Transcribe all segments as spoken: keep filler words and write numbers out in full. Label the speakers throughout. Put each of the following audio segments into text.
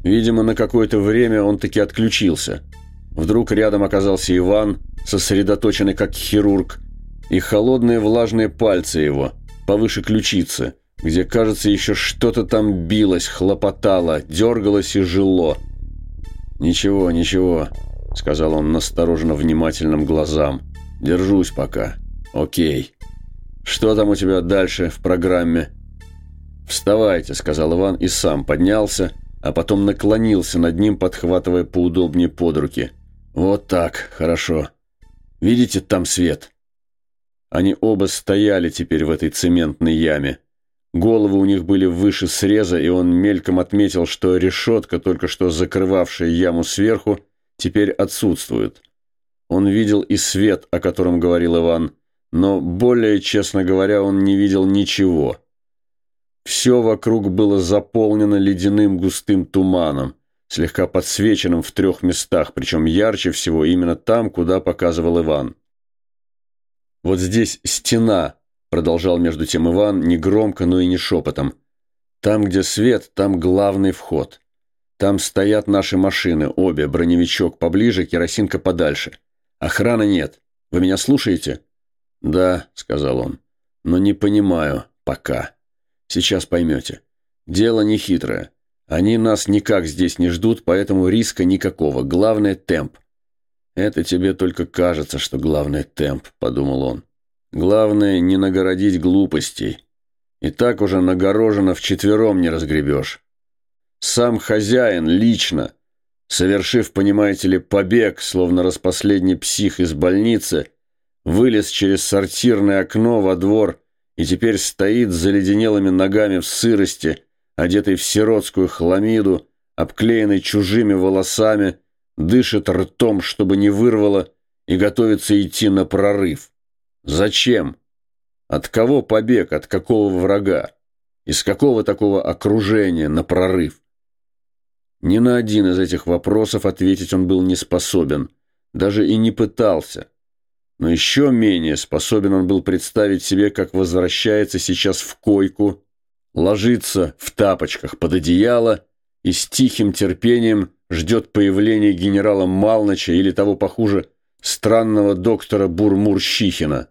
Speaker 1: Видимо, на какое-то время он таки отключился. Вдруг рядом оказался Иван, сосредоточенный как хирург, и холодные влажные пальцы его, повыше ключицы, где, кажется, еще что-то там билось, хлопотало, дергалось и жило. «Ничего, ничего», — сказал он настороженно внимательным глазам. «Держусь пока. Окей. Что там у тебя дальше в программе?» «Вставайте», — сказал Иван и сам поднялся, а потом наклонился над ним, подхватывая поудобнее под руки. «Вот так, хорошо. Видите, там свет?» Они оба стояли теперь в этой цементной яме. Головы у них были выше среза, и он мельком отметил, что решетка, только что закрывавшая яму сверху, теперь отсутствует. Он видел и свет, о котором говорил Иван, но, более честно говоря, он не видел ничего. Все вокруг было заполнено ледяным густым туманом, слегка подсвеченным в трех местах, причем ярче всего именно там, куда показывал Иван. «Вот здесь стена», — продолжал между тем Иван, не громко, но и не шепотом. «Там, где свет, там главный вход. Там стоят наши машины, обе, броневичок поближе, керосинка подальше. Охраны нет. Вы меня слушаете?» «Да», — сказал он, — «но не понимаю пока. Сейчас поймете. Дело нехитрое. Они нас никак здесь не ждут, поэтому риска никакого. Главное — темп». «Это тебе только кажется, что главное — темп», — подумал он. «Главное — не нагородить глупостей. И так уже нагорожено вчетвером не разгребешь. Сам хозяин лично, совершив, понимаете ли, побег, словно распоследний псих из больницы, вылез через сортирное окно во двор и теперь стоит с заледенелыми ногами в сырости, одетый в сиротскую хламиду, обклеенный чужими волосами, дышит ртом, чтобы не вырвало, и готовится идти на прорыв. Зачем? От кого побег, от какого врага? Из какого такого окружения на прорыв? Ни на один из этих вопросов ответить он был не способен, даже и не пытался. Но еще менее способен он был представить себе, как возвращается сейчас в койку, ложится в тапочках под одеяло и с тихим терпением ждет появления генерала Малныча или того похуже странного доктора Бурмурщихина.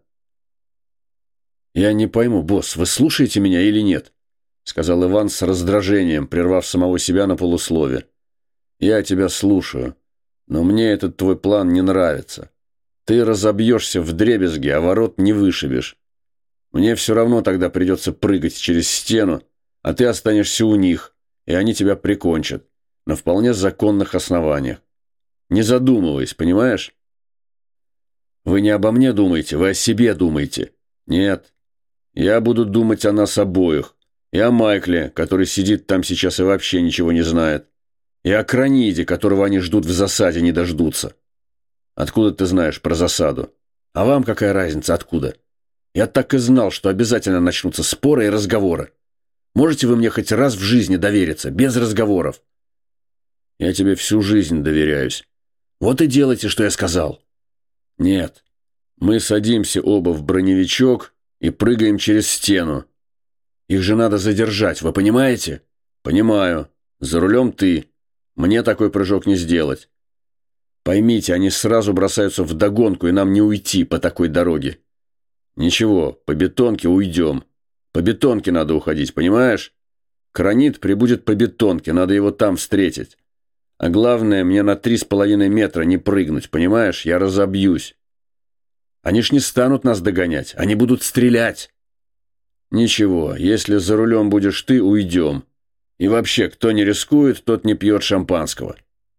Speaker 1: «Я не пойму, босс, вы слушаете меня или нет?» — сказал Иван с раздражением, прервав самого себя на полуслове. «Я тебя слушаю, но мне этот твой план не нравится. Ты разобьешься вдребезги, а ворот не вышибешь. Мне все равно тогда придется прыгать через стену, а ты останешься у них, и они тебя прикончат на вполне законных основаниях. Не задумываясь, понимаешь? Вы не обо мне думаете, вы о себе думаете. Нет, я буду думать о нас обоих, и о Майкле, который сидит там сейчас и вообще ничего не знает, и о Краниде, которого они ждут в засаде, не дождутся. Откуда ты знаешь про засаду? А вам какая разница, откуда? Я так и знал, что обязательно начнутся споры и разговоры. Можете вы мне хоть раз в жизни довериться, без разговоров? Я тебе всю жизнь доверяюсь. Вот и делайте, что я сказал. Нет, мы садимся оба в броневичок и прыгаем через стену. Их же надо задержать, вы понимаете? Понимаю. За рулем ты. Мне такой прыжок не сделать. Поймите, они сразу бросаются вдогонку, и нам не уйти по такой дороге. Ничего, по бетонке уйдем. По бетонке надо уходить, понимаешь? Кранит прибудет по бетонке, надо его там встретить. А главное, мне на три с половиной метра не прыгнуть, понимаешь? Я разобьюсь. Они ж не станут нас догонять, они будут стрелять. Ничего, если за рулем будешь ты, уйдем. И вообще, кто не рискует, тот не пьет шампанского.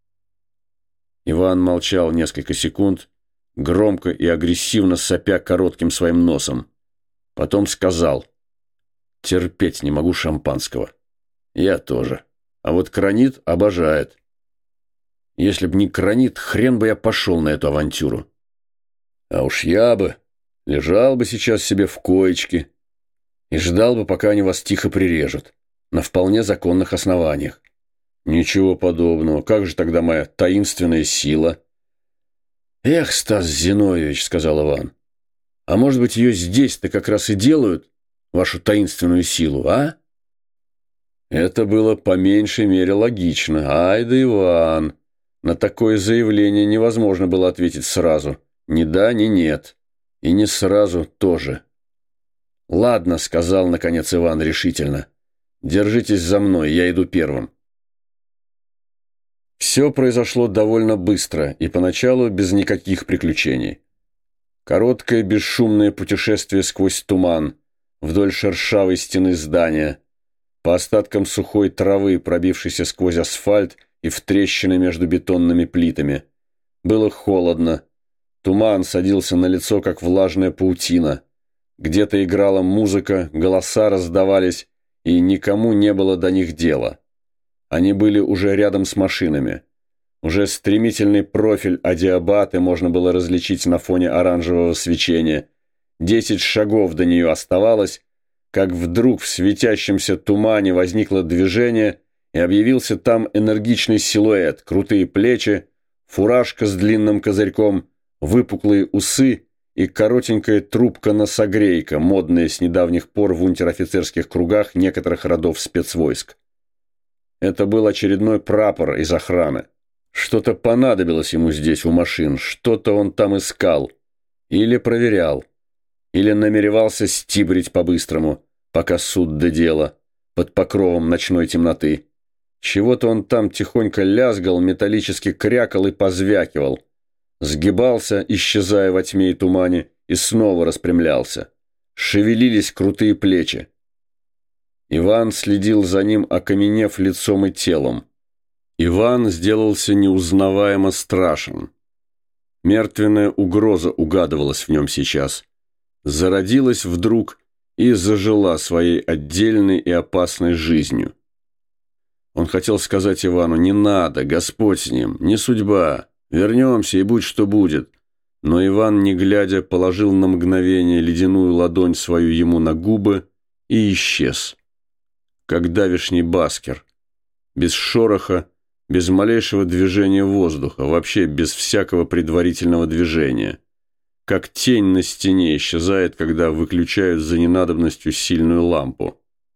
Speaker 1: Иван молчал несколько секунд, громко и агрессивно сопя коротким своим носом. Потом сказал: «Терпеть не могу шампанского». «Я тоже. А вот Кранит обожает. Если б не Кранит, хрен бы я пошел на эту авантюру. А уж я бы лежал бы сейчас себе в коечке и ждал бы, пока они вас тихо прирежут, на вполне законных основаниях». «Ничего подобного. Как же тогда моя таинственная сила?» «Эх, Стас Зиновьевич», — сказал Иван, — «а может быть, ее здесь-то как раз и делают, вашу таинственную силу, а?» Это было по меньшей мере логично. Ай да Иван! На такое заявление невозможно было ответить сразу. Ни да, ни нет. И не сразу тоже. «Ладно», — сказал, наконец, Иван решительно. «Держитесь за мной, я иду первым». Все произошло довольно быстро и поначалу без никаких приключений. Короткое бесшумное путешествие сквозь туман, вдоль шершавой стены здания, по остаткам сухой травы, пробившейся сквозь асфальт и в трещины между бетонными плитами. Было холодно. Туман садился на лицо, как влажная паутина. Где-то играла музыка, голоса раздавались, и никому не было до них дела. Они были уже рядом с машинами. Уже стремительный профиль Адиабаты можно было различить на фоне оранжевого свечения. Десять шагов до нее оставалось, как вдруг в светящемся тумане возникло движение, и объявился там энергичный силуэт, крутые плечи, фуражка с длинным козырьком, выпуклые усы и коротенькая трубка-носогрейка, модная с недавних пор в унтер-офицерских кругах некоторых родов спецвойск. Это был очередной прапор из охраны. Что-то понадобилось ему здесь у машин, что-то он там искал. Или проверял. Или намеревался стибрить по-быстрому, пока суд до дела, под покровом ночной темноты. Чего-то он там тихонько лязгал, металлически крякал и позвякивал. Сгибался, исчезая во тьме и тумане, и снова распрямлялся. Шевелились крутые плечи. Иван следил за ним, окаменев лицом и телом. Иван сделался неузнаваемо страшен. Мертвенная угроза угадывалась в нем сейчас. Зародилась вдруг и зажила своей отдельной и опасной жизнью. Он хотел сказать Ивану: «Не надо, Господь с ним, не судьба, вернемся и будь что будет». Но Иван, не глядя, положил на мгновение ледяную ладонь свою ему на губы и исчез. Как давешний Баскер, без шороха, без малейшего движения воздуха, вообще без всякого предварительного движения. Как тень на стене исчезает, когда выключают за ненадобностью сильную лампу.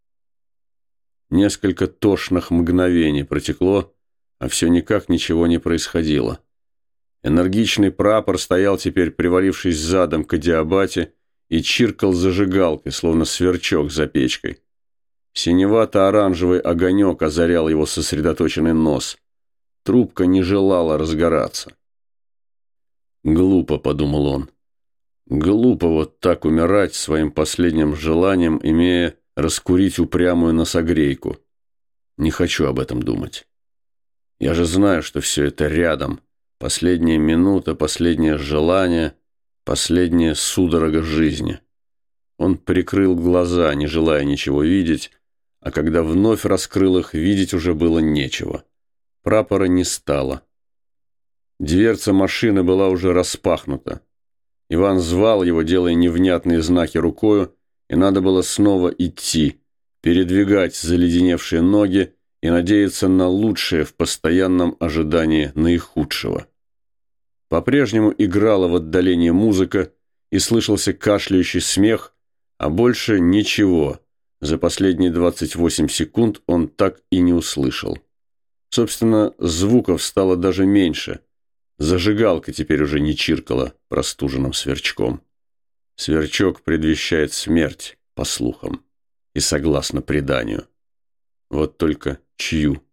Speaker 1: Несколько тошных мгновений протекло, а все никак ничего не происходило. Энергичный прапор стоял теперь, привалившись задом к Адиабате, и чиркал зажигалкой, словно сверчок за печкой. Синевато-оранжевый огонек озарял его сосредоточенный нос. Трубка не желала разгораться. «Глупо», — подумал он. «Глупо вот так умирать своим последним желанием, имея раскурить упрямую носогрейку. Не хочу об этом думать. Я же знаю, что все это рядом. Последняя минута, последнее желание, последняя судорога жизни». Он прикрыл глаза, не желая ничего видеть, а когда вновь раскрыл их, видеть уже было нечего. Прапора не стало. Дверца машины была уже распахнута. Иван звал его, делая невнятные знаки рукою, и надо было снова идти, передвигать заледеневшие ноги и надеяться на лучшее в постоянном ожидании наихудшего. По-прежнему играла в отдалении музыка, и слышался кашляющий смех, а больше ничего за последние двадцать восемь секунд он так и не услышал. Собственно, звуков стало даже меньше. Зажигалка теперь уже не чиркала простуженным сверчком. Сверчок предвещает смерть, по слухам, и согласно преданию. Вот только чью?